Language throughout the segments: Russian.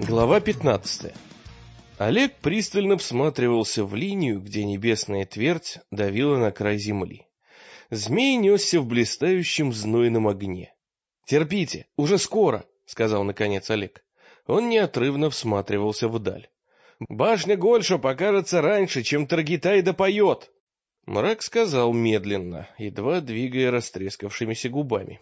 Глава 15. Олег пристально всматривался в линию, где небесная твердь давила на край земли. Змей несся в блистающем знойном огне. «Терпите, уже скоро», — сказал наконец Олег. Он неотрывно всматривался вдаль. «Башня Гольша покажется раньше, чем Таргитай допоет», — Мрак сказал медленно, едва двигая растрескавшимися губами.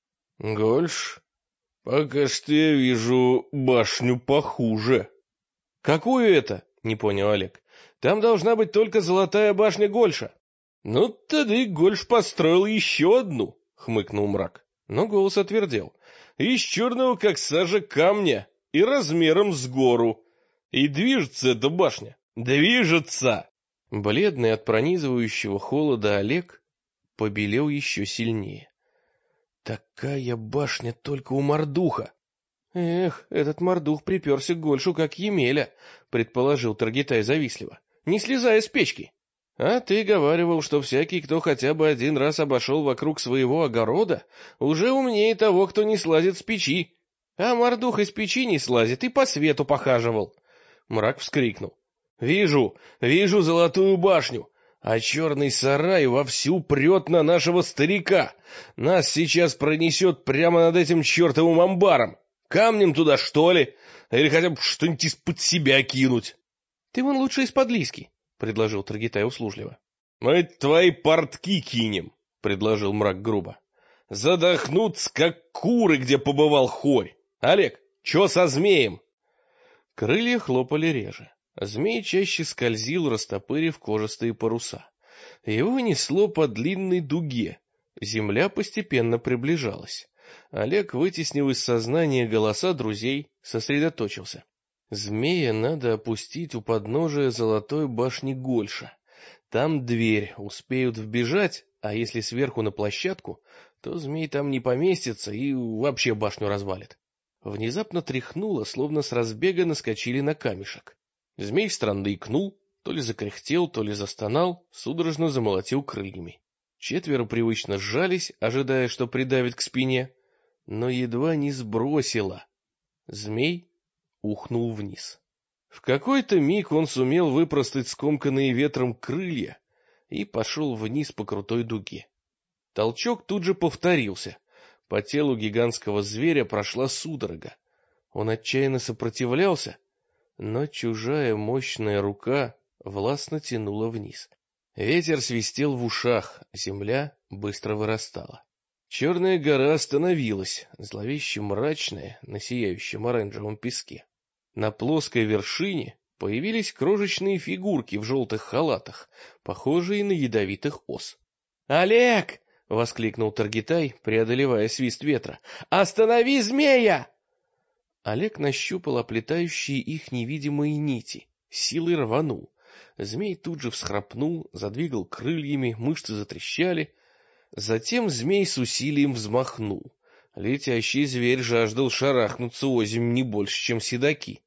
«Гольш? Пока что я вижу башню похуже». «Какую это?» — не понял Олег. «Там должна быть только золотая башня Гольша». «Ну, тогда и Гольш построил еще одну», — хмыкнул Мрак. Но голос отвердел. «Из черного, как сажа, камня и размером с гору. И движется эта башня. Движется!» Бледный от пронизывающего холода Олег побелел еще сильнее. «Такая башня только у Мордуха!» «Эх, этот Мордух приперся к Гольшу, как Емеля», — предположил Таргитай завистливо, не слезая с печки. «А ты говаривал, что всякий, кто хотя бы один раз обошел вокруг своего огорода, уже умнее того, кто не слазит с печи. А Мордух из печи не слазит и по свету похаживал». Мрак вскрикнул. «Вижу золотую башню, а черный сарай вовсю прет на нашего старика. Нас сейчас пронесет прямо над этим чертовым амбаром. Камнем туда, что ли? Или хотя бы что-нибудь из-под себя кинуть?» «Ты вон лучше из-под лиски», — предложил Таргитай услужливо. «Мы твои портки кинем», — предложил Мрак грубо. «Задохнутся, как куры, где побывал хорь. Олег, чё со змеем?» Крылья хлопали реже. Змей чаще скользил, растопырив кожистые паруса. Его несло по длинной дуге. Земля постепенно приближалась. Олег вытеснил из сознания голоса друзей, сосредоточился. Змея надо опустить у подножия золотой башни Гольша. Там дверь, успеют вбежать, а если сверху на площадку, то змей там не поместится и вообще башню развалит. Внезапно тряхнуло, словно с разбега наскочили на камешек. Змей странно икнул, то ли закряхтел, то ли застонал, судорожно замолотил крыльями. Четверо привычно сжались, ожидая, что придавит к спине, но едва не сбросило. Змей ухнул вниз. В какой-то миг он сумел выпростать скомканные ветром крылья и пошел вниз по крутой дуге. Толчок тут же повторился. По телу гигантского зверя прошла судорога. Он отчаянно сопротивлялся, но чужая мощная рука властно тянула вниз. Ветер свистел в ушах, земля быстро вырастала. Черная гора остановилась, зловеще мрачная, на сияющем оранжевом песке. На плоской вершине появились крошечные фигурки в желтых халатах, похожие на ядовитых ос. «Олег!» — воскликнул Таргитай, преодолевая свист ветра. «Останови змея!» Олег нащупал оплетающие их невидимые нити, силой рванул. Змей тут же всхрапнул, задвигал крыльями, мышцы затрещали. Затем змей с усилием взмахнул. Летящий зверь жаждал шарахнуться озимь не больше, чем седаки.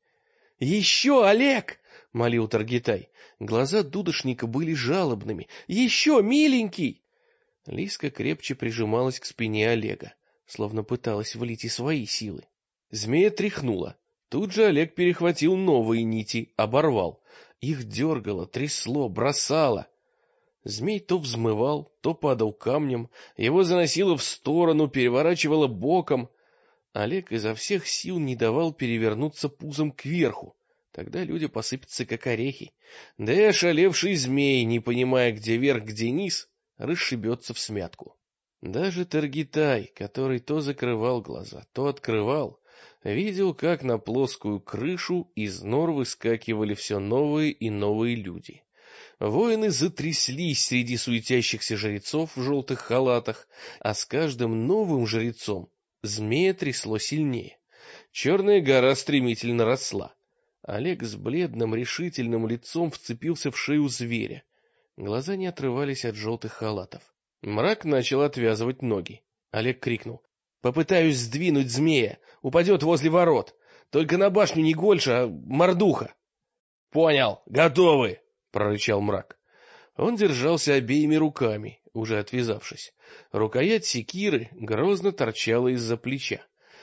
«Еще, Олег!» — молил Таргитай. Глаза дудошника были жалобными. «Еще, миленький!» Лиска крепче прижималась к спине Олега, словно пыталась влить и свои силы. Змея тряхнула. Тут же Олег перехватил новые нити, оборвал. Их дергало, трясло, бросало. Змей то взмывал, то падал камнем, его заносило в сторону, переворачивало боком. Олег изо всех сил не давал перевернуться пузом кверху, тогда люди посыпятся, как орехи. Да и ошалевший змей, не понимая, где верх, где низ, расшибется всмятку. Даже Таргитай, который то закрывал глаза, то открывал, видел, как на плоскую крышу из нор выскакивали все новые и новые люди. Воины затряслись среди суетящихся жрецов в желтых халатах, а с каждым новым жрецом змея трясло сильнее. Черная гора стремительно росла. Олег с бледным решительным лицом вцепился в шею зверя. Глаза не отрывались от желтых халатов. Мрак начал отвязывать ноги. Олег крикнул: «Попытаюсь сдвинуть змея, упадет возле ворот. Только на башню не Гольша, а Мордуха». «Понял, готовы!» — прорычал Мрак. Он держался обеими руками, уже отвязавшись. Рукоять секиры грозно торчала из-за плеча.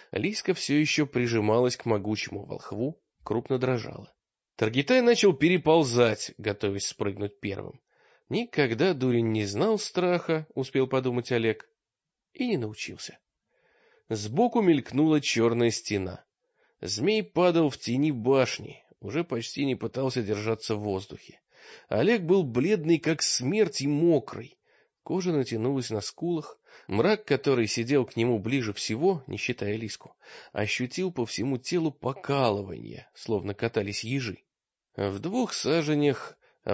Лиска все еще прижималась к могучему волхву, крупно дрожала. Таргитай начал переползать, готовясь спрыгнуть первым. Никогда дурень не знал страха, успел подумать Олег, и не научился. Сбоку мелькнула черная стена. Змей падал в тени башни, уже почти не пытался держаться в воздухе. Олег был бледный, как смерть, и мокрый. Кожа натянулась на скулах. Мрак, который сидел к нему ближе всего, не считая Лиску, ощутил по всему телу покалывание, словно катались ежи. В 2 саженях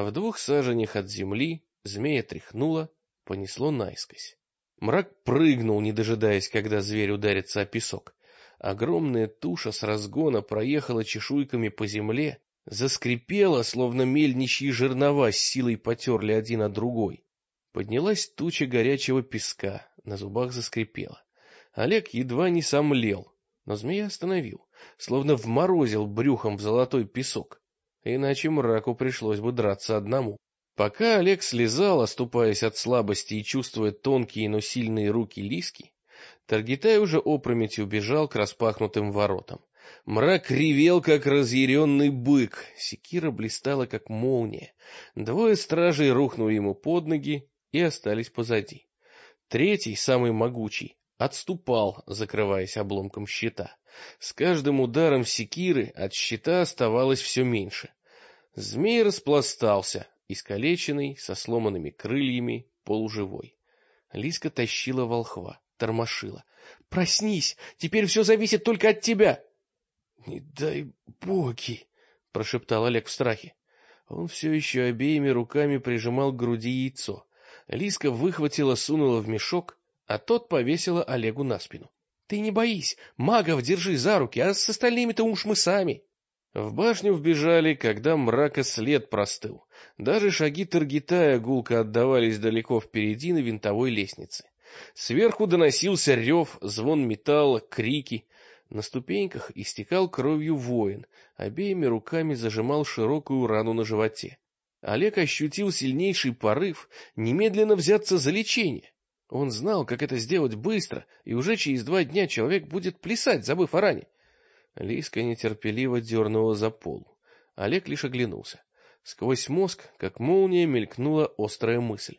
от земли змея тряхнуло, понесло наискось. Мрак прыгнул, не дожидаясь, когда зверь ударится о песок. Огромная туша с разгона проехала чешуйками по земле, заскрипела, словно мельничьи жернова с силой потерли один от другой. Поднялась туча горячего песка, на зубах заскрипела. Олег едва не сомлел, но змея остановил, словно вморозил брюхом в золотой песок. Иначе мраку пришлось бы драться одному. Пока Олег слезал, оступаясь от слабости и чувствуя тонкие, но сильные руки Лиски, Таргитай уже опрометью бежал к распахнутым воротам. Мрак ревел, как разъяренный бык, секира блистала, как молния. 2 стражей рухнули ему под ноги и остались позади. 3, самый могучий, отступал, закрываясь обломком щита. С каждым ударом секиры от щита оставалось все меньше. Змей распластался, искалеченный, со сломанными крыльями, полуживой. Лиска тащила волхва, тормошила. — Проснись! Теперь все зависит только от тебя! — Не дай боги! — прошептал Олег в страхе. Он все еще обеими руками прижимал к груди яйцо. Лиска выхватила, сунула в мешок, а тот повесила Олегу на спину. — Ты не боись, магов держи за руки, а с остальными-то уж мы сами. В башню вбежали, когда мрака след простыл. Даже шаги Таргитая гулко отдавались далеко впереди на винтовой лестнице. Сверху доносился рев, звон металла, крики. На ступеньках истекал кровью воин, обеими руками зажимал широкую рану на животе. Олег ощутил сильнейший порыв немедленно взяться за лечение. Он знал, как это сделать быстро, и уже через 2 дня человек будет плясать, забыв о ране. Лиска нетерпеливо дернула за полу. Олег лишь оглянулся. Сквозь мозг, как молния, мелькнула острая мысль.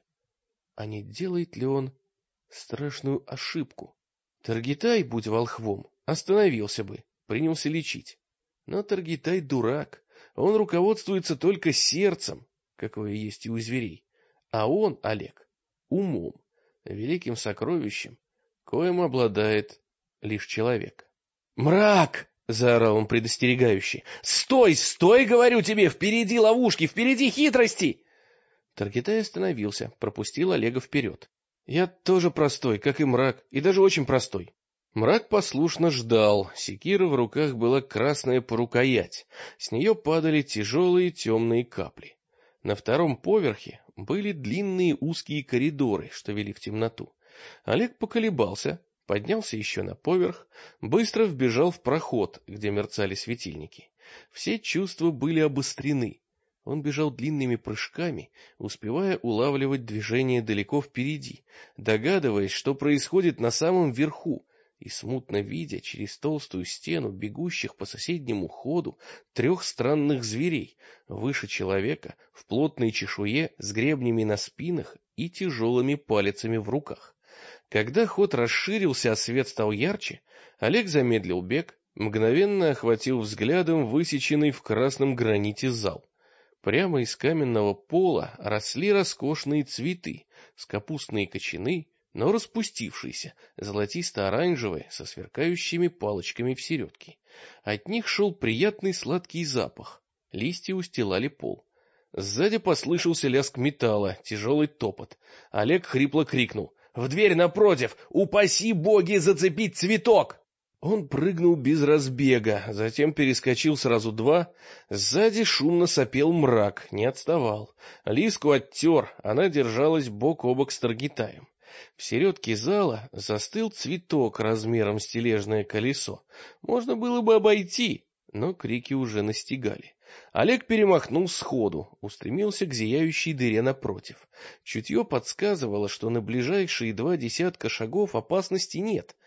А не делает ли он страшную ошибку? Таргитай, будь волхвом, остановился бы, принялся лечить. Но Таргитай дурак. Он руководствуется только сердцем, какое есть и у зверей. А он, Олег, умом, великим сокровищем, коим обладает лишь человек. «Мрак!» — заорал он предостерегающе. «Стой, стой, говорю тебе! Впереди ловушки, впереди хитрости!» Таргитай остановился, пропустил Олега вперед. «Я тоже простой, как и мрак, и даже очень простой». Мрак послушно ждал, секира в руках была красная по рукоять, с нее падали тяжелые темные капли. На 2-м поверхе были длинные узкие коридоры, что вели в темноту. Олег поколебался, поднялся еще на поверх, быстро вбежал в проход, где мерцали светильники. Все чувства были обострены. Он бежал длинными прыжками, успевая улавливать движение далеко впереди, догадываясь, что происходит на самом верху, и смутно видя через толстую стену бегущих по соседнему ходу 3 странных зверей, выше человека, в плотной чешуе, с гребнями на спинах и тяжелыми палицами в руках. Когда ход расширился, а свет стал ярче, Олег замедлил бег, мгновенно охватил взглядом высеченный в красном граните зал. Прямо из каменного пола росли роскошные цветы, с капустные кочаны, но распустившиеся, золотисто-оранжевые, со сверкающими палочками в середке. От них шел приятный сладкий запах, листья устилали пол. Сзади послышался лязг металла, тяжелый топот. Олег хрипло крикнул: «В дверь напротив! Упаси боги зацепить цветок!» Он прыгнул без разбега, затем перескочил сразу 2. Сзади шумно сопел мрак, не отставал. Лиску оттер, она держалась бок о бок с Таргитаем. В середке зала застыл цветок размером с тележное колесо. Можно было бы обойти, но крики уже настигали. Олег перемахнул сходу, устремился к зияющей дыре напротив. Чутье подсказывало, что на ближайшие 2 десятка шагов опасности нет.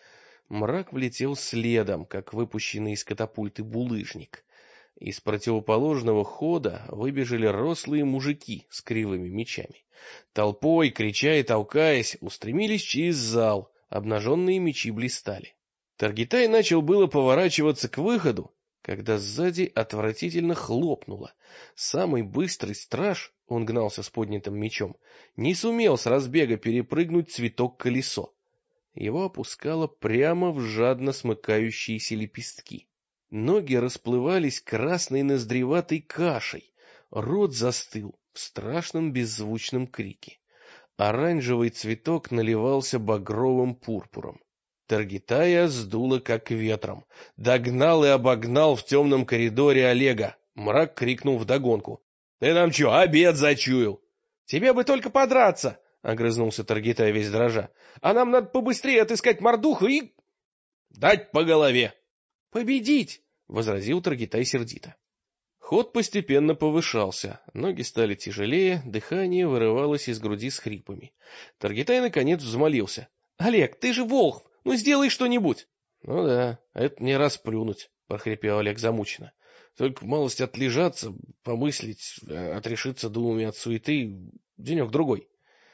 Мрак влетел следом, как выпущенный из катапульты булыжник. Из противоположного хода выбежали рослые мужики с кривыми мечами. Толпой, крича и толкаясь, устремились через зал, обнаженные мечи блистали. Таргитай начал было поворачиваться к выходу, когда сзади отвратительно хлопнуло. Самый быстрый страж, он гнался с поднятым мечом, не сумел с разбега перепрыгнуть цветок-колесо. Его опускало прямо в жадно смыкающиеся лепестки. Ноги расплывались красной ноздреватой кашей, рот застыл в страшном беззвучном крике. Оранжевый цветок наливался багровым пурпуром. Таргитая сдуло как ветром. Догнал и обогнал в темном коридоре Олега. Мрак крикнул вдогонку: «Ты нам чё, обед зачуял?» «Тебе бы только подраться!» — огрызнулся Таргитай весь дрожа. «А нам надо побыстрее отыскать мордуху и...» «Дать по голове!» «Победить!» — возразил Таргитай сердито. Ход постепенно повышался, ноги стали тяжелее, дыхание вырывалось из груди с хрипами. Таргитай наконец взмолился: «Олег, ты же волхв, ну сделай что-нибудь!» «Ну да, это не расплюнуть», — прохрипел Олег замученно. «Только малость отлежаться, помыслить, отрешиться думами от суеты, денек-другой».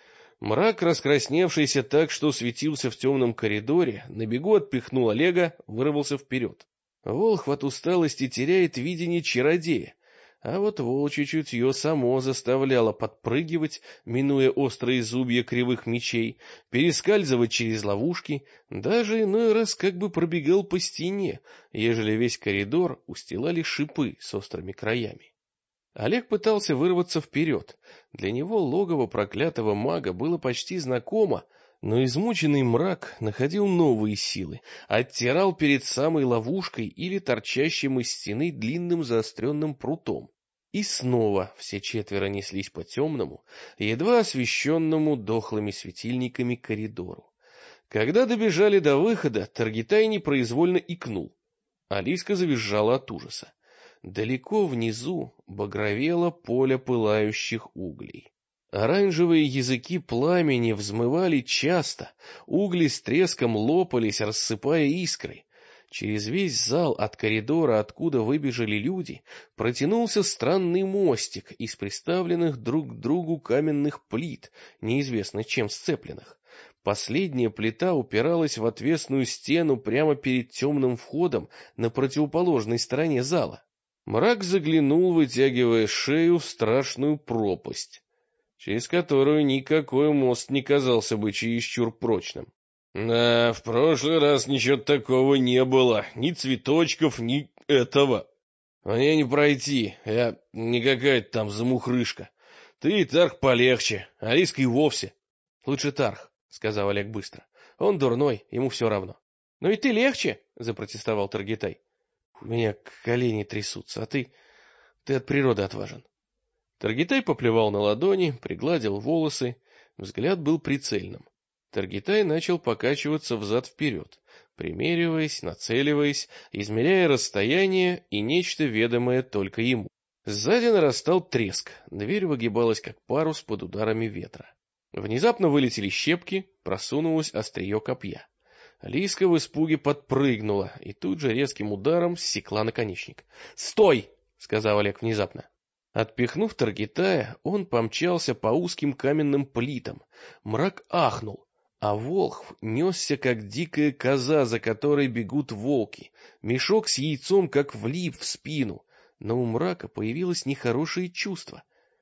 Мрак, раскрасневшийся так, что светился в темном коридоре, на бегу отпихнул Олега, вырвался вперед. Волхв от усталости теряет видение чародея, а вот волчье чутье само заставляло подпрыгивать, минуя острые зубья кривых мечей, перескальзывать через ловушки, даже иной раз как бы пробегал по стене, ежели весь коридор устилали шипы с острыми краями. Олег пытался вырваться вперед. Для него логово проклятого мага было почти знакомо, но измученный Мрак находил новые силы, оттирал перед самой ловушкой или торчащим из стены длинным заостренным прутом. И снова все четверо неслись по темному, едва освещенному дохлыми светильниками коридору. Когда добежали до выхода, Таргитай непроизвольно икнул. Алиска завизжала от ужаса. Далеко внизу багровело поле пылающих углей. Оранжевые языки пламени взмывали часто, угли с треском лопались, рассыпая искры. Через весь зал от коридора, откуда выбежали люди, протянулся странный мостик из приставленных друг к другу каменных плит, неизвестно чем сцепленных. Последняя плита упиралась в отвесную стену прямо перед темным входом на противоположной стороне зала. Мрак заглянул, вытягивая шею, в страшную пропасть, через которую никакой мост не казался бы чересчур прочным. Да, в прошлый раз ничего такого не было, ни цветочков, ни этого. Мне не пройти, я не какая-то там замухрышка. Ты и Тарх полегче, Алиска и вовсе. Лучше Тарх, сказал Олег быстро. Он дурной, ему все равно. Но и ты легче, запротестовал Таргитай. У меня колени трясутся, а ты от природы отважен. Таргитай поплевал на ладони, пригладил волосы, взгляд был прицельным. Таргитай начал покачиваться взад-вперед, примериваясь, нацеливаясь, измеряя расстояние и нечто ведомое только ему. Сзади нарастал треск, дверь выгибалась как парус под ударами ветра. Внезапно вылетели щепки, просунулось острие копья. Лиска в испуге подпрыгнула и тут же резким ударом ссекла наконечник. «Стой!» — сказал Олег внезапно. Отпихнув Таргитая, он помчался по узким каменным плитам. Мрак ахнул, а волхв несся, как дикая коза, за которой бегут волки. Мешок с яйцом, как влип в спину. Но у Мрака появилось нехорошее чувство.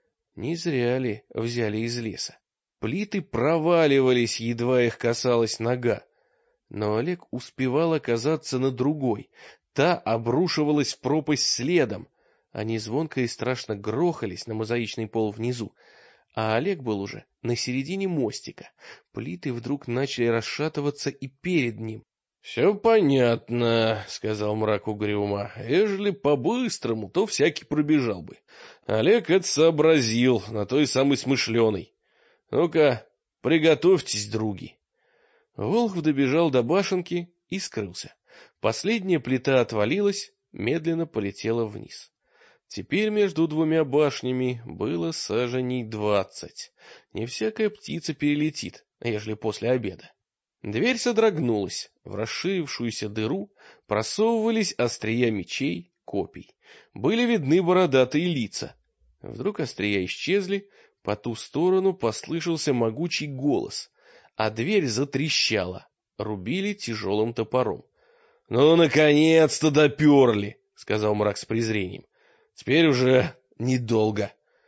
Не зря ли взяли из леса? Плиты проваливались, едва их касалась нога. Но Олег успевал оказаться на другой. Та обрушивалась в пропасть следом. Они звонко и страшно грохались на мозаичный пол внизу. А Олег был уже на середине мостика. Плиты вдруг начали расшатываться и перед ним. — Все понятно, — сказал Мрак угрюмо. — Ежели по-быстрому, то всякий пробежал бы. Олег это сообразил, на той самой смышленой. Ну-ка, приготовьтесь, други. Волхв добежал до башенки и скрылся. Последняя плита отвалилась, медленно полетела вниз. Теперь между двумя башнями было саженей 20. Не всякая птица перелетит, ежели после обеда. Дверь содрогнулась, в расширившуюся дыру просовывались острия мечей, копий. Были видны бородатые лица. Вдруг острия исчезли, по ту сторону послышался могучий голос, а дверь затрещала, рубили тяжелым топором. — Ну, наконец-то доперли, — сказал мрак с презрением. — Теперь уже недолго.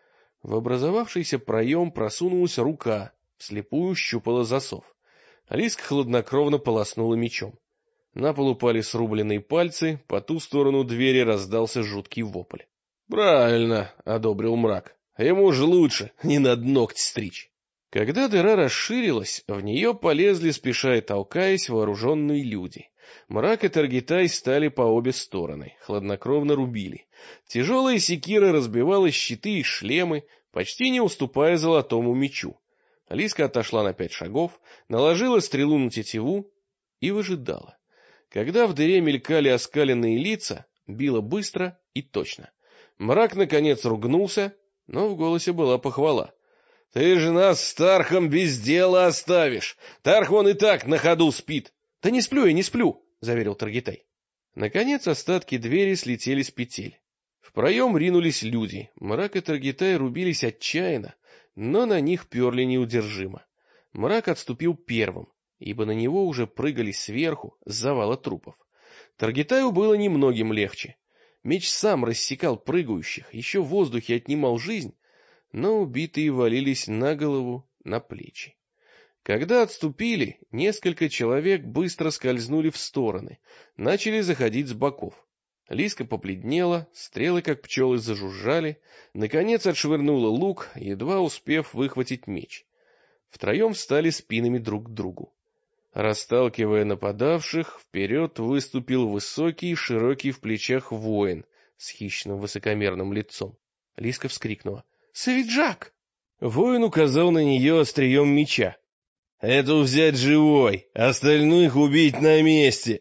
В образовавшийся проем просунулась рука, вслепую щупала засов. Алиска хладнокровно полоснула мечом. На пол упали срубленные пальцы, по ту сторону двери раздался жуткий вопль. — Правильно, — одобрил мрак. — Ему же лучше не над ногти стричь. Когда дыра расширилась, в нее полезли, спеша и толкаясь, вооруженные люди. Мрак и Таргитай стали по обе стороны, хладнокровно рубили. Тяжелая секира разбивала щиты и шлемы, почти не уступая золотому мечу. Алиска отошла на 5 шагов, наложила стрелу на тетиву и выжидала. Когда в дыре мелькали оскаленные лица, била быстро и точно. Мрак, наконец, ругнулся, но в голосе была похвала. — Ты же нас с Тархом без дела оставишь. Тарх вон и так на ходу спит. — Да не сплю я, не сплю, — заверил Таргитай. Наконец остатки двери слетели с петель. В проем ринулись люди. Мрак и Таргитай рубились отчаянно, но на них перли неудержимо. Мрак отступил первым, ибо на него уже прыгали сверху с завала трупов. Таргитаю было немногим легче. Меч сам рассекал прыгающих, еще в воздухе отнимал жизнь, но убитые валились на голову, на плечи. Когда отступили, несколько человек быстро скользнули в стороны, начали заходить с боков. Лиска побледнела, стрелы, как пчелы, зажужжали, наконец отшвырнула лук, едва успев выхватить меч. Втроем встали спинами друг к другу. Расталкивая нападавших, вперед выступил высокий, широкий в плечах воин с хищным высокомерным лицом. Лиска вскрикнула: «Савиджак!» Воин указал на нее острием меча. «Эту взять живой, остальных убить на месте!»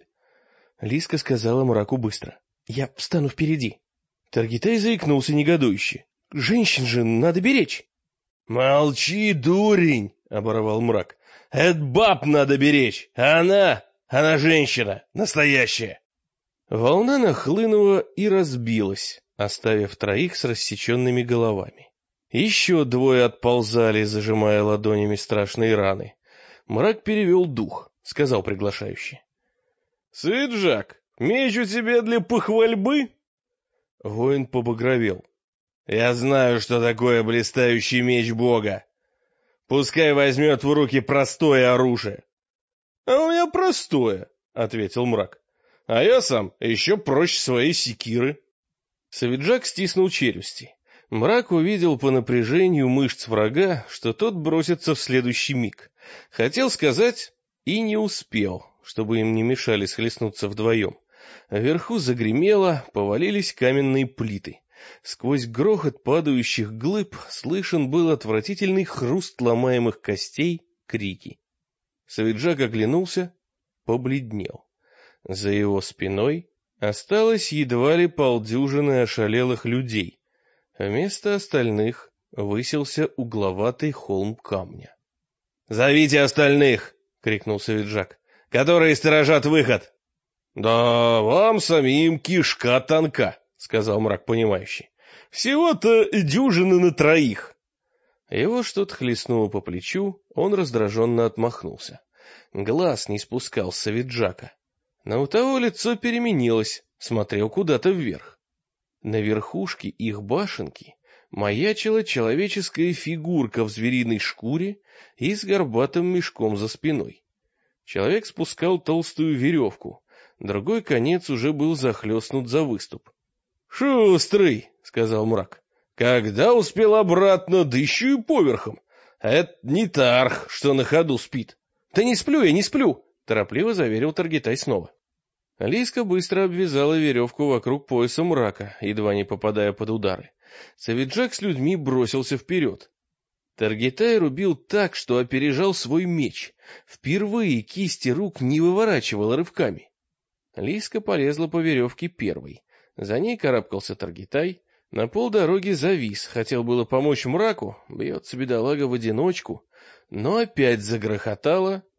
Лиска сказала мраку быстро: «Я встану впереди». Таргитай заикнулся негодующе: «Женщин же надо беречь!» «Молчи, дурень!» — оборвал мрак. «Это баб надо беречь, а она женщина, настоящая!» Волна нахлынула и разбилась, оставив троих с рассеченными головами. Еще двое отползали, зажимая ладонями страшные раны. Мрак перевел дух, сказал приглашающе: «Сыджак, меч у тебя для похвальбы?» Воин побагровел. «Я знаю, что такое блистающий меч Бога. Пускай возьмет в руки простое оружие». «А у меня простое», — ответил мрак. «А я сам еще проще своей секиры». Савиджак стиснул челюсти. Мрак увидел по напряжению мышц врага, что тот бросится в следующий миг. Хотел сказать и не успел, чтобы им не мешали схлестнуться вдвоем. Вверху загремело, повалились каменные плиты. Сквозь грохот падающих глыб слышен был отвратительный хруст ломаемых костей, крики. Савиджак оглянулся, побледнел. За его спиной осталось едва ли полдюжины ошалелых людей. Вместо остальных высился угловатый холм камня. «Зовите остальных!» — крикнул Савиджак. «Которые сторожат выход!» «Да вам самим кишка тонка!» — сказал мрак понимающий. «Всего-то дюжины на троих!» Его что-то хлестнуло по плечу, он раздраженно отмахнулся. Глаз не спускал с Савиджака. Но у того лицо переменилось, смотрел куда-то вверх. На верхушке их башенки маячила человеческая фигурка в звериной шкуре и с горбатым мешком за спиной. Человек спускал толстую веревку, другой конец уже был захлестнут за выступ. «Шустрый!» — сказал мрак. «Когда успел обратно, да еще и поверхом? А это не Тарх, что на ходу спит». «Да не сплю я, не сплю!» — торопливо заверил Таргитай снова. Лиска быстро обвязала веревку вокруг пояса мрака, едва не попадая под удары. Савиджак с людьми бросился вперед. Таргитай рубил так, что опережал свой меч. Впервые кисти рук не выворачивала рывками. Лиска полезла по веревке первой. За ней карабкался Таргитай. На полдороги завис, хотел было помочь мраку, бьется бедолага в одиночку, но опять загрохотало,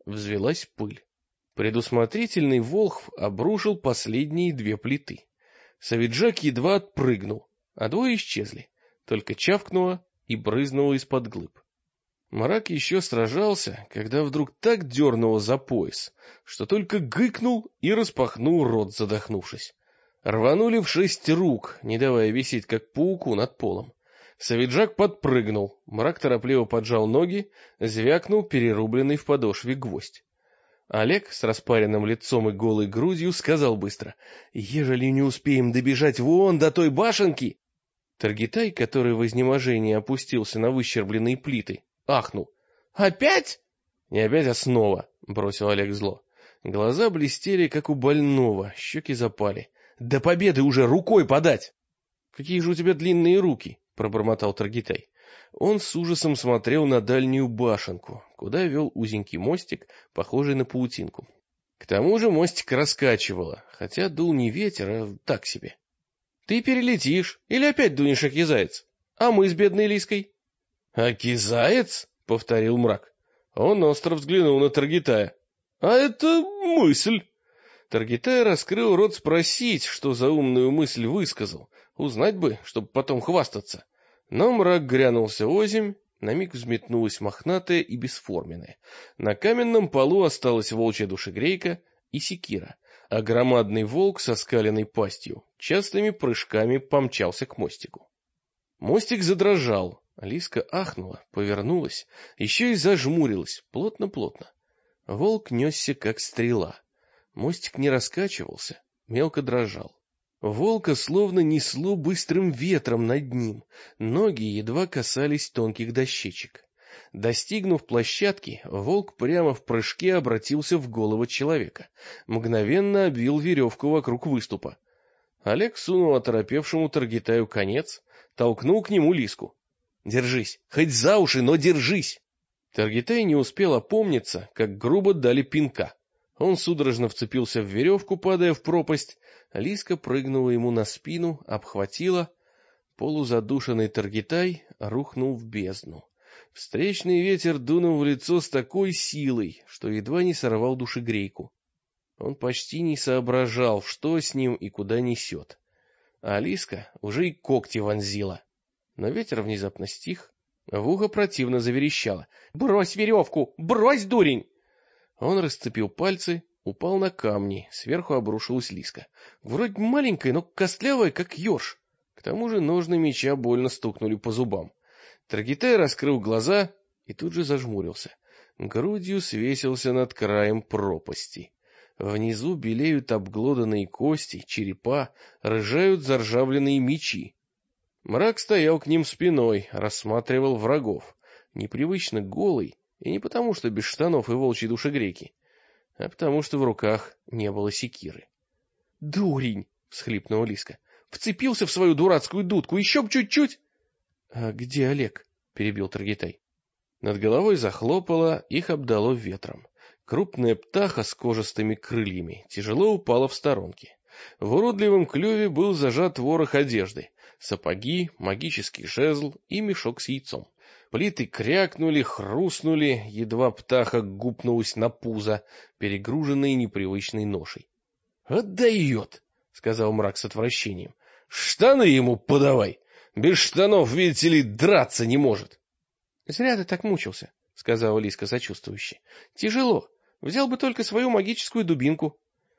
взвелась пыль. Предусмотрительный Волхв обрушил последние 2 плиты. Савиджак едва отпрыгнул, а 2 исчезли, только чавкнуло и брызнуло из-под глыб. Мрак еще сражался, когда вдруг так дернуло за пояс, что только гыкнул и распахнул рот, задохнувшись. Рванули в 6 рук, не давая висеть, как пауку над полом. Савиджак подпрыгнул, Мрак торопливо поджал ноги, звякнул перерубленный в подошве гвоздь. Олег с распаренным лицом и голой грудью сказал быстро: «Ежели не успеем добежать вон до той башенки...» Таргитай, который в изнеможении опустился на выщербленные плиты, ахнул. «Опять?» «Не опять, а снова», — бросил Олег зло. Глаза блестели, как у больного, щеки запали. «До победы уже рукой подать!» «Какие же у тебя длинные руки!» — пробормотал Таргитай. Он с ужасом смотрел на дальнюю башенку, куда вел узенький мостик, похожий на паутинку. К тому же мостик раскачивало, хотя дул не ветер, а так себе. «Ты перелетишь или опять дунешь, аки заяц? А мы с бедной Лиской?» «Аки заяц?» — повторил Мрак. Он остро взглянул на Таргитая. «А это мысль!» Таргитай раскрыл рот спросить, что за умную мысль высказал, узнать бы, чтобы потом хвастаться. Но Мрак грянулся озимь, на миг взметнулась мохнатая и бесформенная. На каменном полу осталась волчья душегрейка и секира, а громадный волк со скаленной пастью частыми прыжками помчался к мостику. Мостик задрожал, Лиска ахнула, повернулась, еще и зажмурилась, плотно-плотно. Волк несся, как стрела. Мостик не раскачивался, мелко дрожал. Волка словно несло быстрым ветром над ним, ноги едва касались тонких дощечек. Достигнув площадки, волк прямо в прыжке обратился в голову человека, мгновенно обвил веревку вокруг выступа. Олег сунул оторопевшему Таргитаю конец, толкнул к нему Лиску. «Держись, хоть за уши, но держись!» Таргитай не успел опомниться, как грубо дали пинка. Он судорожно вцепился в веревку, падая в пропасть. Лиска прыгнула ему на спину, обхватила. Полузадушенный Таргитай рухнул в бездну. Встречный ветер дунул в лицо с такой силой, что едва не сорвал душегрейку. Он почти не соображал, что с ним и куда несет. А Лиска уже и когти вонзила. Но ветер внезапно стих, в ухо противно заверещало. «Брось веревку! Брось, дурень!» Он расцепил пальцы, упал на камни, сверху обрушилась Лиска. Вроде маленькая, но костлявая, как ёрш. К тому же ножны меча больно стукнули по зубам. Таргитай раскрыл глаза и тут же зажмурился. Грудью свесился над краем пропасти. Внизу белеют обглоданные кости, черепа, рыжают заржавленные мечи. Мрак стоял к ним спиной, рассматривал врагов, непривычно голый, и не потому, что без штанов и волчьей душегрейки, а потому, что в руках не было секиры. «Дурень!» — всхлипнула Лиска. «Вцепился в свою дурацкую дудку, еще б чуть-чуть!» «А где Олег?» — перебил Таргитай. Над головой захлопало, их обдало ветром. Крупная птаха с кожистыми крыльями тяжело упала в сторонки. В уродливом клюве был зажат ворох одежды, сапоги, магический жезл и мешок с яйцом. Плиты крякнули, хрустнули, едва птаха гупнулась на пузо, перегруженной непривычной ношей. «Отдает!» — сказал Мрак с отвращением. «Штаны ему подавай! Без штанов, видите ли, драться не может!» «Зря ты так мучился», — сказала Лиска сочувствующе. «Тяжело. Взял бы только свою магическую дубинку».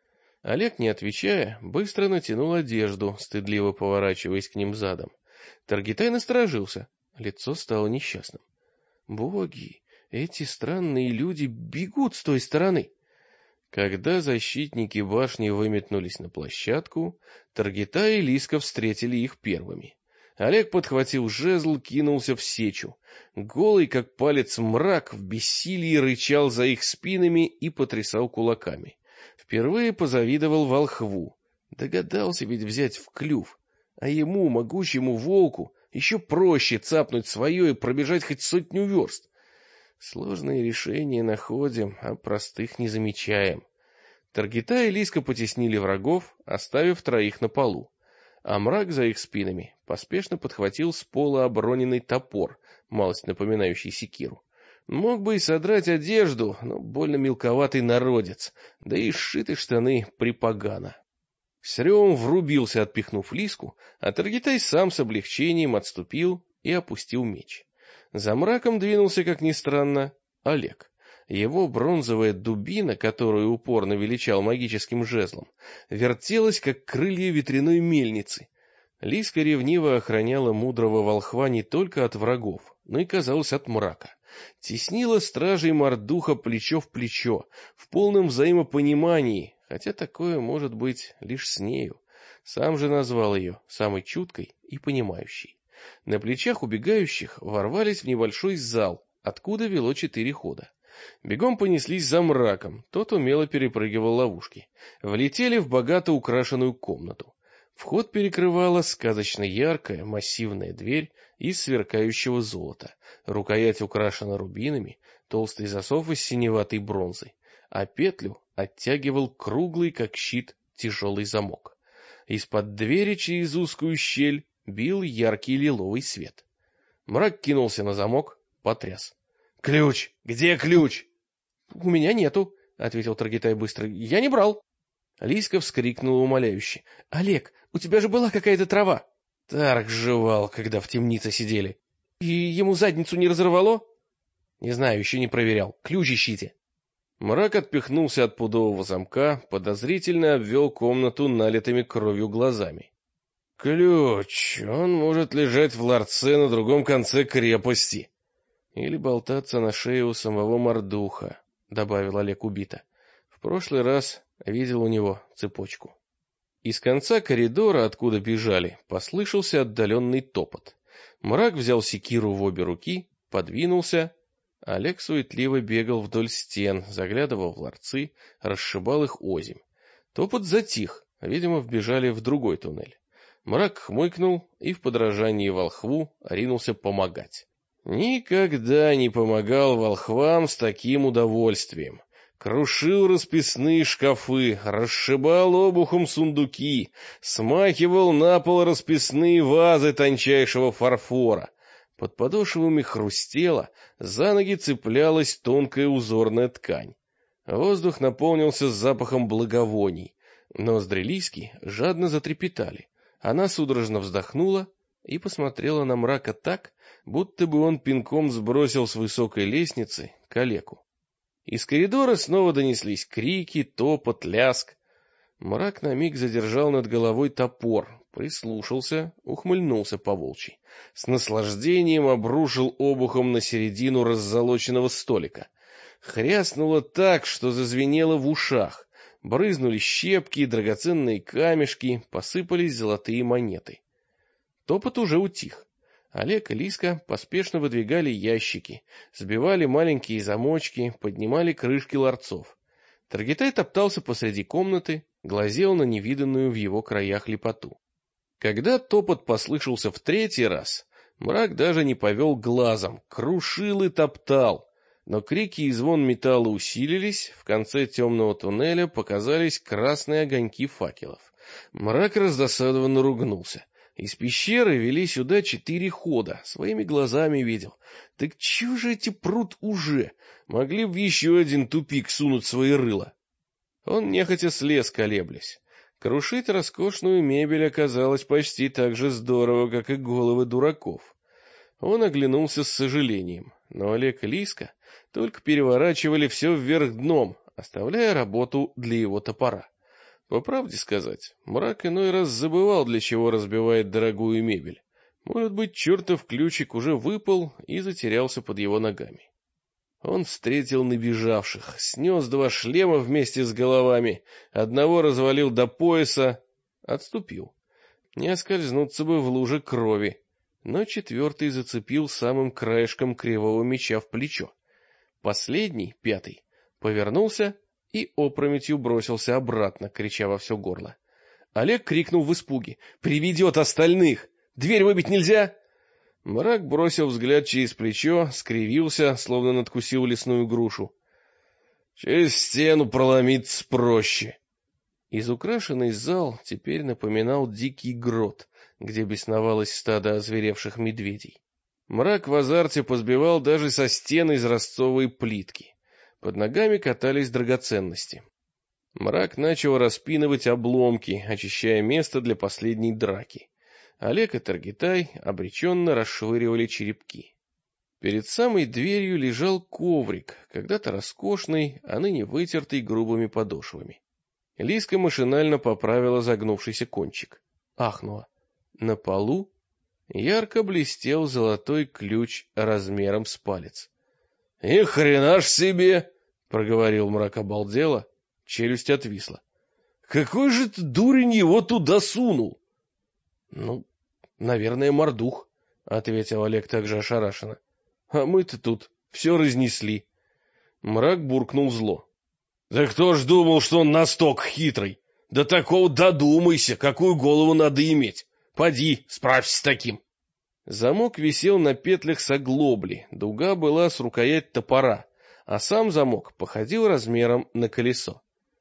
Олег, не отвечая, быстро натянул одежду, стыдливо поворачиваясь к ним задом. Таргитай насторожился. Лицо стало несчастным. «Боги, эти странные люди бегут с той стороны!» Когда защитники башни выметнулись на площадку, Таргитай и Лиска встретили их первыми. Олег подхватил жезл, кинулся в сечу. Голый, как палец, Мрак в бессилии рычал за их спинами и потрясал кулаками. Впервые позавидовал волхву. Догадался ведь взять в клюв. А ему, могучему волку, еще проще цапнуть свое и пробежать хоть 100 верст. Сложные решения находим, а простых не замечаем. Таргитай и Лиска потеснили врагов, оставив 3 на полу. А Мрак за их спинами поспешно подхватил с пола оброненный топор, малость напоминающий секиру. Мог бы и содрать одежду, но больно мелковатый народец, да и сшиты штаны припогано. С ревом врубился, отпихнув Лиску, а Таргитай сам с облегчением отступил и опустил меч. За мраком двинулся, как ни странно, Олег. Его бронзовая дубина, которую упорно величал магическим жезлом, вертелась, как крылья ветряной мельницы. Лиска ревниво охраняла мудрого волхва не только от врагов, но и, казалось, от мрака. Теснила стражей Мордуха плечо в плечо, в полном взаимопонимании, хотя такое может быть лишь с нею. Сам же назвал ее самой чуткой и понимающей. На плечах убегающих ворвались в небольшой зал, откуда вело 4 хода. Бегом понеслись за мраком, тот умело перепрыгивал ловушки. Влетели в богато украшенную комнату. Вход перекрывала сказочно яркая массивная дверь из сверкающего золота. Рукоять украшена рубинами, толстый засов из синеватой бронзы, а петлю оттягивал круглый, как щит, тяжелый замок. Из-под двери через узкую щель бил яркий лиловый свет. Мрак кинулся на замок, потряс. «Ключ! Где ключ?» «У меня нету», — ответил Таргитай быстро. «Я не брал». Лиска вскрикнула умоляюще. «Олег, у тебя же была какая-то трава». Тарк жевал, когда в темнице сидели. «И ему задницу не разорвало?» «Не знаю, еще не проверял. Ключ ищите». Мрак отпихнулся от пудового замка, подозрительно обвел комнату налитыми кровью глазами. «Ключ! Он может лежать в ларце на другом конце крепости. Или болтаться на шее у самого Мордуха», — добавил Олег убито. «В прошлый раз видел у него цепочку». Из конца коридора, откуда бежали, послышался отдаленный топот. Мрак взял секиру в обе руки, подвинулся. Олег суетливо бегал вдоль стен, заглядывал в ларцы, расшибал их озимь. Топот затих, видимо, вбежали в другой туннель. Мрак хмыкнул и в подражании волхву ринулся помогать. Никогда не помогал волхвам с таким удовольствием. Крушил расписные шкафы, расшибал обухом сундуки, смахивал на пол расписные вазы тончайшего фарфора. Под подошвами хрустело, за ноги цеплялась тонкая узорная ткань. Воздух наполнился запахом благовоний. Ноздри Лиски жадно затрепетали. Она судорожно вздохнула и посмотрела на Мрака так, будто бы он пинком сбросил с высокой лестницы калеку. Из коридора снова донеслись крики, топот, ляск. Мрак на миг задержал над головой топор, прислушался, ухмыльнулся по-волчьи. С наслаждением обрушил обухом на середину раззолоченного столика. Хряснуло так, что зазвенело в ушах. Брызнули щепки, драгоценные камешки, посыпались золотые монеты. Топот уже утих. Олег и Лиска поспешно выдвигали ящики, сбивали маленькие замочки, поднимали крышки ларцов. Таргитай топтался посреди комнаты, глазел на невиданную в его краях лепоту. Когда топот послышался в 3-й раз, Мрак даже не повел глазом, крушил и топтал. Но крики и звон металла усилились, в конце темного туннеля показались красные огоньки факелов. Мрак раздосадованно ругнулся. Из пещеры вели сюда 4 хода, своими глазами видел. Так чего же эти прут уже? Могли бы еще один тупик сунуть свои рыла. Он нехотя слез, колеблясь. Крушить роскошную мебель оказалось почти так же здорово, как и головы дураков. Он оглянулся с сожалением, но Олег и Лиска только переворачивали все вверх дном, оставляя работу для его топора. По правде сказать, Мрак иной раз забывал, для чего разбивает дорогую мебель. Может быть, чертов ключик уже выпал и затерялся под его ногами. Он встретил набежавших, снес 2 шлема вместе с головами, одного развалил до пояса, отступил. Не оскользнуться бы в луже крови, но 4-й зацепил самым краешком кривого меча в плечо. Последний, 5-й, повернулся и опрометью бросился обратно, крича во все горло. Олег крикнул в испуге: «Приведет остальных! Дверь выбить нельзя!» Мрак бросил взгляд через плечо, скривился, словно надкусил лесную грушу. «Через стену проломиться проще!» Изукрашенный зал теперь напоминал дикий грот, где бесновалось стадо озверевших медведей. Мрак в азарте позбивал даже со стен изразцовые плитки. Под ногами катались драгоценности. Мрак начал распинывать обломки, очищая место для последней драки. Олег и Таргитай обреченно расшвыривали черепки. Перед самой дверью лежал коврик, когда-то роскошный, а ныне вытертый грубыми подошвами. Лиска машинально поправила загнувшийся кончик. Ахнула. На полу ярко блестел золотой ключ размером с палец. — И хрена ж себе! — проговорил Мрак обалдело, челюсть отвисла. — Какой же ты дурень его туда сунул? — Ну, наверное, мордух, — ответил Олег также ошарашенно. — А мы-то тут все разнесли. Мрак буркнул зло. — Да кто ж думал, что он настолько хитрый? До такого додумайся, какую голову надо иметь. Поди, справься с таким. Замок висел на петлях с оглобли, дуга была с рукоять топора, а сам замок походил размером на колесо.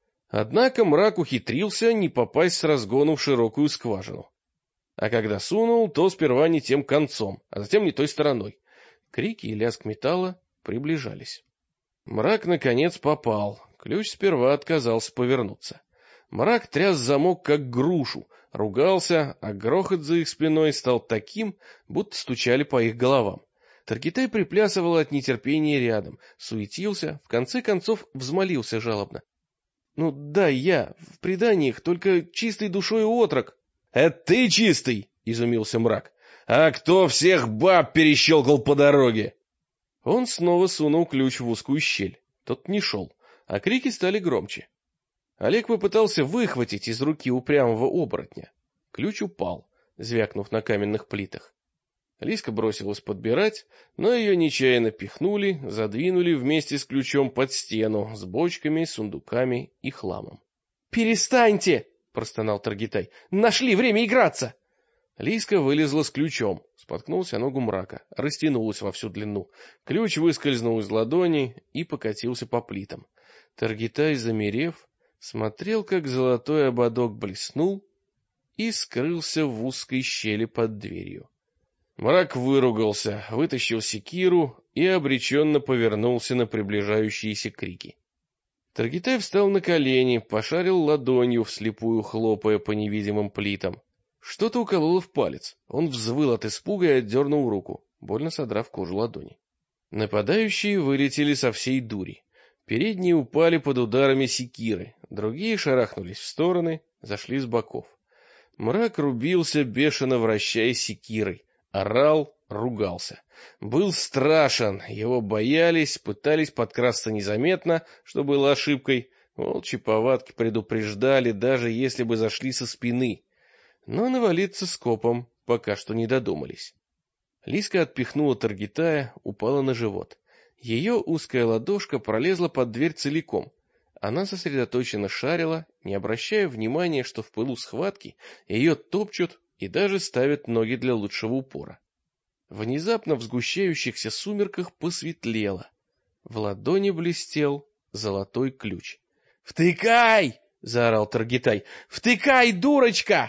Однако Мрак ухитрился не попасть с разгону в широкую скважину. А когда сунул, то сперва не тем концом, а затем не той стороной. Крики и лязг металла приближались. Мрак, наконец, попал. Ключ сперва отказался повернуться. Мрак тряс замок, как грушу, ругался, а грохот за их спиной стал таким, будто стучали по их головам. Таргитай приплясывал от нетерпения рядом, суетился, в конце концов взмолился жалобно. — Ну да, я, в преданиях, только чистой душой отрок. — Это ты чистый? — изумился Мрак. — А кто всех баб перещелкал по дороге? Он снова сунул ключ в узкую щель. Тот не шел, а крики стали громче. Олег попытался выхватить из руки упрямого оборотня. Ключ упал, звякнув на каменных плитах. Лиска бросилась подбирать, но ее нечаянно пихнули, задвинули вместе с ключом под стену с бочками, сундуками и хламом. — Перестаньте! — простонал Таргитай. — Нашли время играться! Лиска вылезла с ключом, споткнулся о ногу Мрака, растянулась во всю длину. Ключ выскользнул из ладони и покатился по плитам. Таргитай, замерев, смотрел, как золотой ободок блеснул и скрылся в узкой щели под дверью. Мрак выругался, вытащил секиру и обреченно повернулся на приближающиеся крики. Таргитай встал на колени, пошарил ладонью, вслепую хлопая по невидимым плитам. Что-то укололо в палец. Он взвыл от испуга и отдернул руку, больно содрав кожу ладони. Нападающие вылетели со всей дури. Передние упали под ударами секиры, другие шарахнулись в стороны, зашли с боков. Мрак рубился, бешено вращая секирой, орал, ругался. Был страшен, его боялись, пытались подкрасться незаметно, что было ошибкой. Волчьи повадки предупреждали, даже если бы зашли со спины. Но навалиться скопом пока что не додумались. Лиска отпихнула Таргитая, упала на живот. Ее узкая ладошка пролезла под дверь целиком. Она сосредоточенно шарила, не обращая внимания, что в пылу схватки ее топчут и даже ставят ноги для лучшего упора. Внезапно в сгущающихся сумерках посветлело. В ладони блестел золотой ключ. «Втыкай!» — заорал Таргитай. «Втыкай, дурочка!»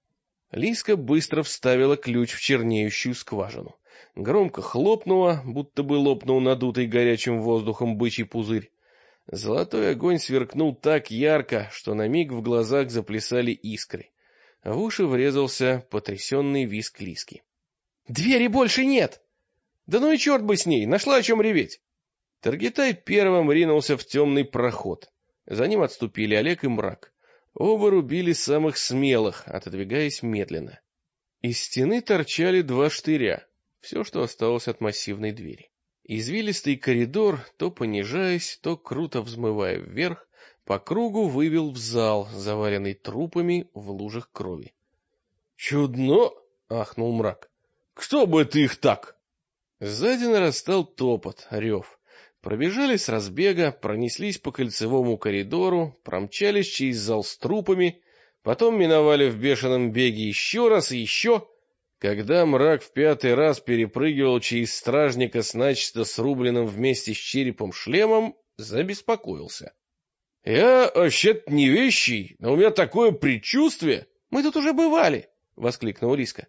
Лиска быстро вставила ключ в чернеющую скважину. Громко хлопнула, будто бы лопнул надутый горячим воздухом бычий пузырь. Золотой огонь сверкнул так ярко, что на миг в глазах заплясали искры. В уши врезался потрясенный визг Лиски. «Двери больше нет!» «Да ну и черт бы с ней, нашла о чем реветь!» Таргитай первым ринулся в темный проход. За ним отступили Олег и Мрак. Оба рубили самых смелых, отодвигаясь медленно. Из стены торчали два штыря, все, что осталось от массивной двери. Извилистый коридор, то понижаясь, то круто взмывая вверх, по кругу вывел в зал, заваленный трупами в лужах крови. — Чудно! — ахнул Мрак. — Кто бы это их так? Сзади нарастал топот, рев. Пробежали с разбега, пронеслись по кольцевому коридору, промчались через зал с трупами, потом миновали в бешеном беге еще раз и еще. Когда Мрак в 5-й раз перепрыгивал через стражника с начисто срубленным вместе с черепом шлемом, забеспокоился. — Я вообще-то не вещий, но у меня такое предчувствие. — Мы тут уже бывали, — воскликнул Лиска.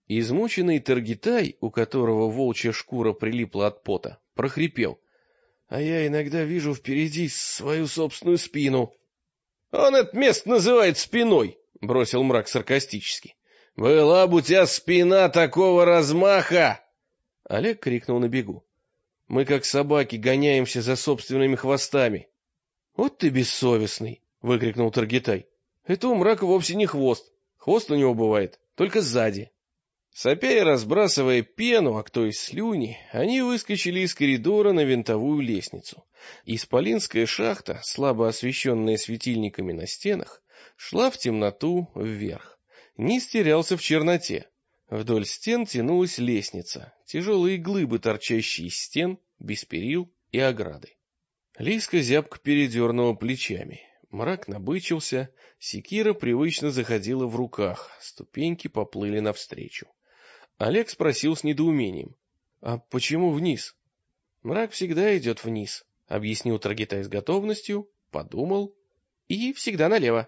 Измученный Таргитай, у которого волчья шкура прилипла от пота, прохрипел: «А я иногда вижу впереди свою собственную спину». «Он это место называет спиной», — бросил Мрак саркастически. «Была бы у тебя спина такого размаха!» Олег крикнул на бегу. «Мы, как собаки, гоняемся за собственными хвостами». «Вот ты бессовестный!» — выкрикнул Таргитай. «Это у Мрака вовсе не хвост. Хвост у него бывает только сзади». Сопя и разбрасывая пену, а кто и слюни, они выскочили из коридора на винтовую лестницу. Исполинская шахта, слабо освещенная светильниками на стенах, шла в темноту вверх. Низ терялся в черноте. Вдоль стен тянулась лестница, тяжелые глыбы, торчащие из стен, без перил и ограды. Лиска зябко передернула плечами. Мрак набычился, секира привычно заходила в руках, ступеньки поплыли навстречу. Олег спросил с недоумением: «А почему вниз?» «Мрак всегда идет вниз», — объяснил Таргитай с готовностью, подумал, «и всегда налево».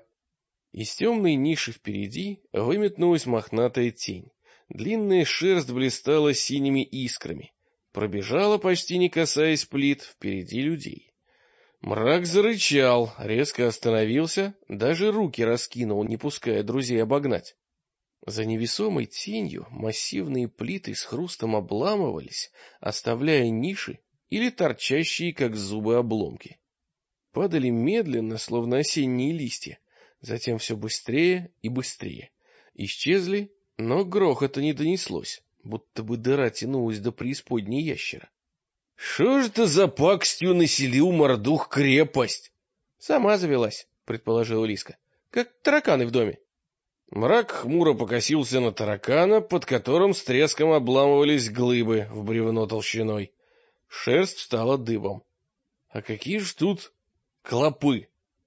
Из темной ниши впереди выметнулась мохнатая тень. Длинная шерсть блистала синими искрами. Пробежала, почти не касаясь плит, впереди людей. Мрак зарычал, резко остановился, даже руки раскинул, не пуская друзей обогнать. За невесомой тенью массивные плиты с хрустом обламывались, оставляя ниши или торчащие, как зубы, обломки. Падали медленно, словно осенние листья, затем все быстрее и быстрее. Исчезли, но грохота не донеслось, будто бы дыра тянулась до преисподней ящера. — Что ж это за пакостью населил Мордух крепость? — Сама завелась, — предположила Лиска, — как тараканы в доме. Мрак хмуро покосился на таракана, под которым с треском обламывались глыбы в бревно толщиной. Шерсть встала дыбом. — А какие ж тут клопы?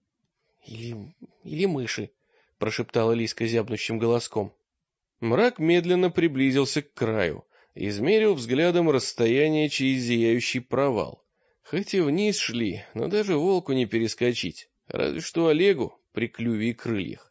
— Или мыши, — прошептала Лиска зябнущим голоском. Мрак медленно приблизился к краю, измерил взглядом расстояние через зияющий провал. Хоть и вниз шли, но даже волку не перескочить, разве что Олегу при клюве и крыльях.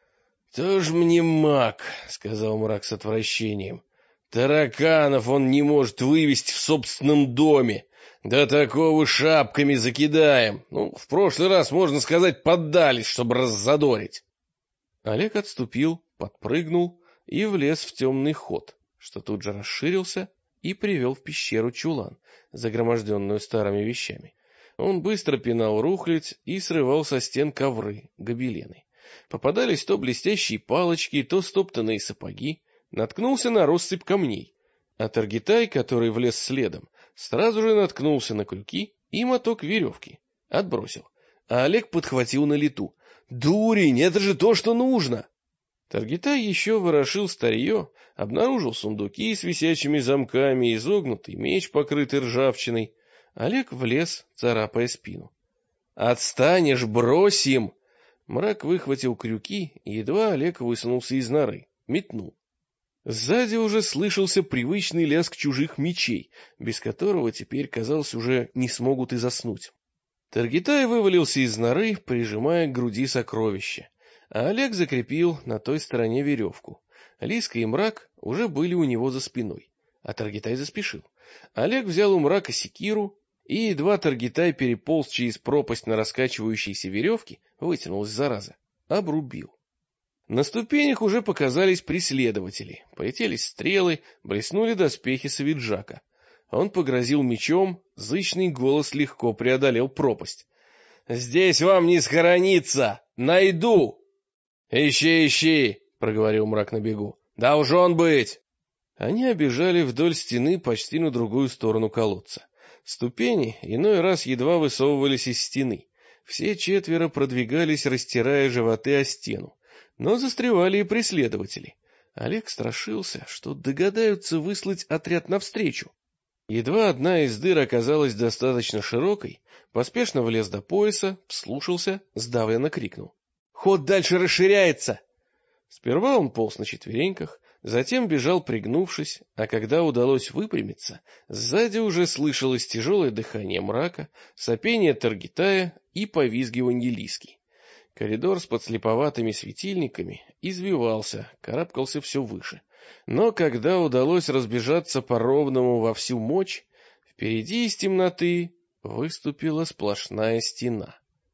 — Тоже мне маг, — сказал Мрак с отвращением. — Тараканов он не может вывести в собственном доме. Да такого шапками закидаем. Ну, в прошлый раз, можно сказать, поддались, чтобы раззадорить. Олег отступил, подпрыгнул и влез в темный ход, что тут же расширился и привел в пещеру чулан, загроможденную старыми вещами. Он быстро пинал рухлядь и срывал со стен ковры, гобелены. Попадались то блестящие палочки, то стоптанные сапоги, наткнулся на россыпь камней. А Таргитай, который влез следом, сразу же наткнулся на крюки и моток веревки. Отбросил. А Олег подхватил на лету. «Дурень, это же то, что нужно!» Таргитай еще ворошил старье, обнаружил сундуки с висячими замками, изогнутый меч, покрытый ржавчиной. Олег влез, царапая спину. «Отстанешь, бросим!» Мрак выхватил крюки, и едва Олег высунулся из норы, метнул. Сзади уже слышался привычный лязг чужих мечей, без которого теперь, казалось, уже не смогут и заснуть. Таргитай вывалился из норы, прижимая к груди сокровища, а Олег закрепил на той стороне веревку. Лиска и Мрак уже были у него за спиной, а Таргитай заспешил. Олег взял у Мрака секиру, и едва Таргитай переполз через пропасть на раскачивающейся веревке, вытянулась зараза, обрубил. На ступенях уже показались преследователи, полетели стрелы, блеснули доспехи Савиджака. Он погрозил мечом, зычный голос легко преодолел пропасть. — Здесь вам не схорониться! Найду! — Ищи, — проговорил Мрак на бегу. — Должен быть! Они обежали вдоль стены почти на другую сторону колодца. Ступени иной раз едва высовывались из стены. Все четверо продвигались, растирая животы о стену. Но застревали и преследователи. Олег страшился, что догадаются выслать отряд навстречу. Едва одна из дыр оказалась достаточно широкой, поспешно влез до пояса, вслушался, сдавленно крикнул. — Ход дальше расширяется! Сперва он полз на четвереньках, затем бежал пригнувшись, а когда удалось выпрямиться, сзади уже слышалось тяжелое дыхание Мрака, сопение Таргитая и повизгиванье Лиски. Коридор с подслеповатыми светильниками извивался, карабкался все выше. Но когда удалось разбежаться по ровному во всю мощь, впереди из темноты выступила сплошная стена.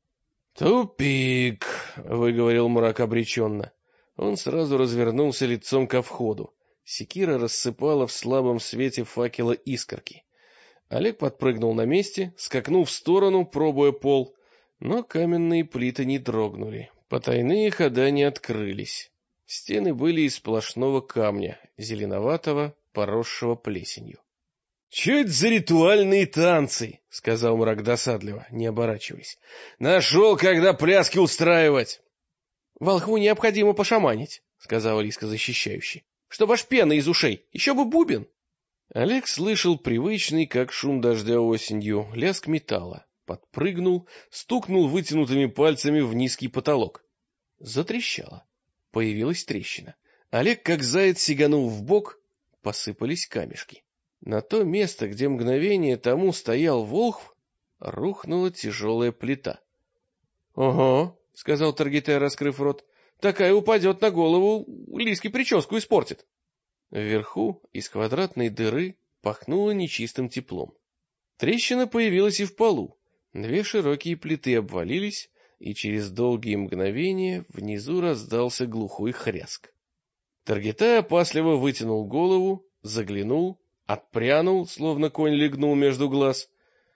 «Тупик», — выговорил мрак обреченно. Он сразу развернулся лицом ко входу. Секира рассыпала в слабом свете факела искорки. Олег подпрыгнул на месте, скакнул в сторону, пробуя пол, но каменные плиты не дрогнули, потайные хода не открылись. Стены были из сплошного камня, зеленоватого, поросшего плесенью. — Че это за ритуальные танцы? — сказал мрак досадливо, не оборачиваясь. — Нашел, когда пляски устраивать. — Волхву необходимо пошаманить, — сказала Лиска защищающе. — Чтоб аж пена из ушей, еще бы бубен. Олег слышал привычный, как шум дождя осенью, лязг металла. Подпрыгнул, стукнул вытянутыми пальцами в низкий потолок. Затрещало. Появилась трещина. Олег, как заяц, сиганул вбок, посыпались камешки. На то место, где мгновение тому стоял волхв, рухнула тяжелая плита. — Ого, — сказал Таргитай, раскрыв рот, — такая упадет на голову, Лиске прическу испортит. Вверху из квадратной дыры пахнуло нечистым теплом. Трещина появилась и в полу. Две широкие плиты обвалились, и через долгие мгновения внизу раздался глухой хряск. Таргитай опасливо вытянул голову, заглянул, отпрянул, словно конь легнул между глаз.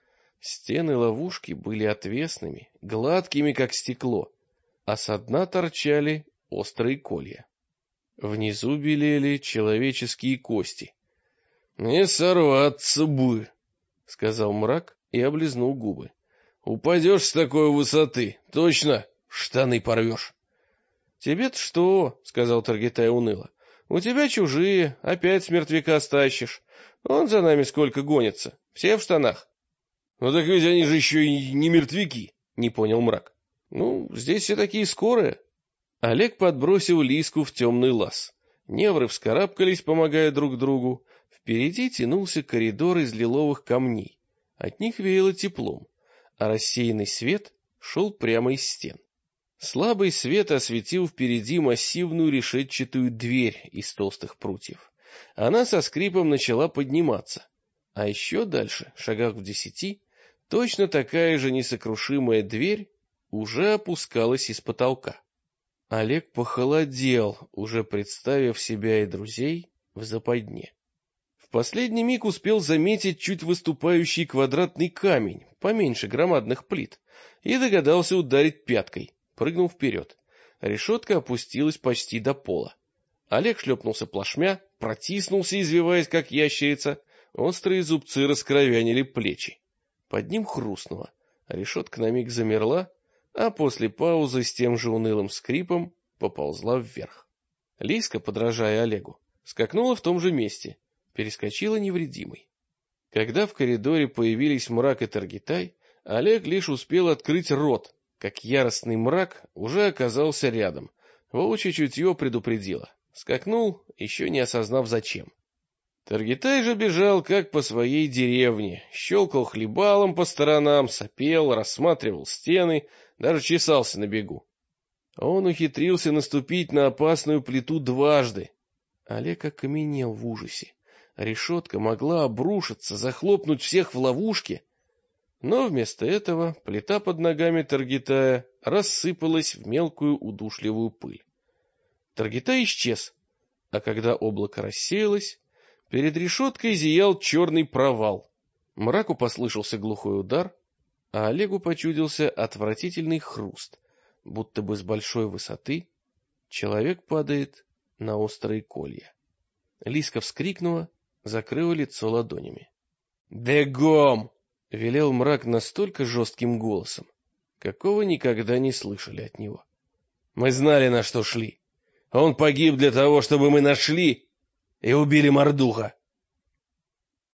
Стены ловушки были отвесными, гладкими, как стекло, а со дна торчали острые колья. Внизу белели человеческие кости. — Не сорваться бы, — сказал мрак и облизнул губы. — Упадешь с такой высоты, точно штаны порвешь. — Тебе-то что, — сказал Таргитай уныло. — У тебя чужие, опять с мертвяка стащишь. Он за нами сколько гонится, все в штанах. — Ну так ведь они же еще и не мертвяки, — не понял мрак. — Ну, здесь все такие скорые. Олег подбросил Лиску в темный лаз. Невры вскарабкались, помогая друг другу. Впереди тянулся коридор из лиловых камней. От них веяло теплом, а рассеянный свет шел прямо из стен. Слабый свет осветил впереди массивную решетчатую дверь из толстых прутьев. Она со скрипом начала подниматься. А еще дальше, шагах в 10, точно такая же несокрушимая дверь уже опускалась из потолка. Олег похолодел, уже представив себя и друзей в западне. В последний миг успел заметить чуть выступающий квадратный камень, поменьше громадных плит, и догадался ударить пяткой, прыгнул вперед. Решетка опустилась почти до пола. Олег шлепнулся плашмя, протиснулся, извиваясь, как ящерица. Острые зубцы раскровянили плечи. Под ним хрустнуло. Решетка на миг замерла, а после паузы с тем же унылым скрипом поползла вверх. Лиска, подражая Олегу, скакнула в том же месте, перескочила невредимой. Когда в коридоре появились мрак и Таргитай, Олег лишь успел открыть рот, как яростный мрак уже оказался рядом. Волчье чутье предупредило. Скакнул, еще не осознав зачем. Таргитай же бежал, как по своей деревне, щелкал хлебалом по сторонам, сопел, рассматривал стены, даже чесался на бегу. Он ухитрился наступить на опасную плиту дважды. Олег окаменел в ужасе. Решетка могла обрушиться, захлопнуть всех в ловушке. Но вместо этого плита под ногами Таргитая рассыпалась в мелкую удушливую пыль. Таргитай исчез, а когда облако рассеялось, перед решеткой зиял черный провал. Мраку послышался глухой удар, а Олегу почудился отвратительный хруст, будто бы с большой высоты человек падает на острые колья. Лиска вскрикнула, закрыла лицо ладонями. «Бегом!» — велел мрак настолько жестким голосом, какого никогда не слышали от него. «Мы знали, на что шли. Он погиб для того, чтобы мы нашли и убили Мордуха».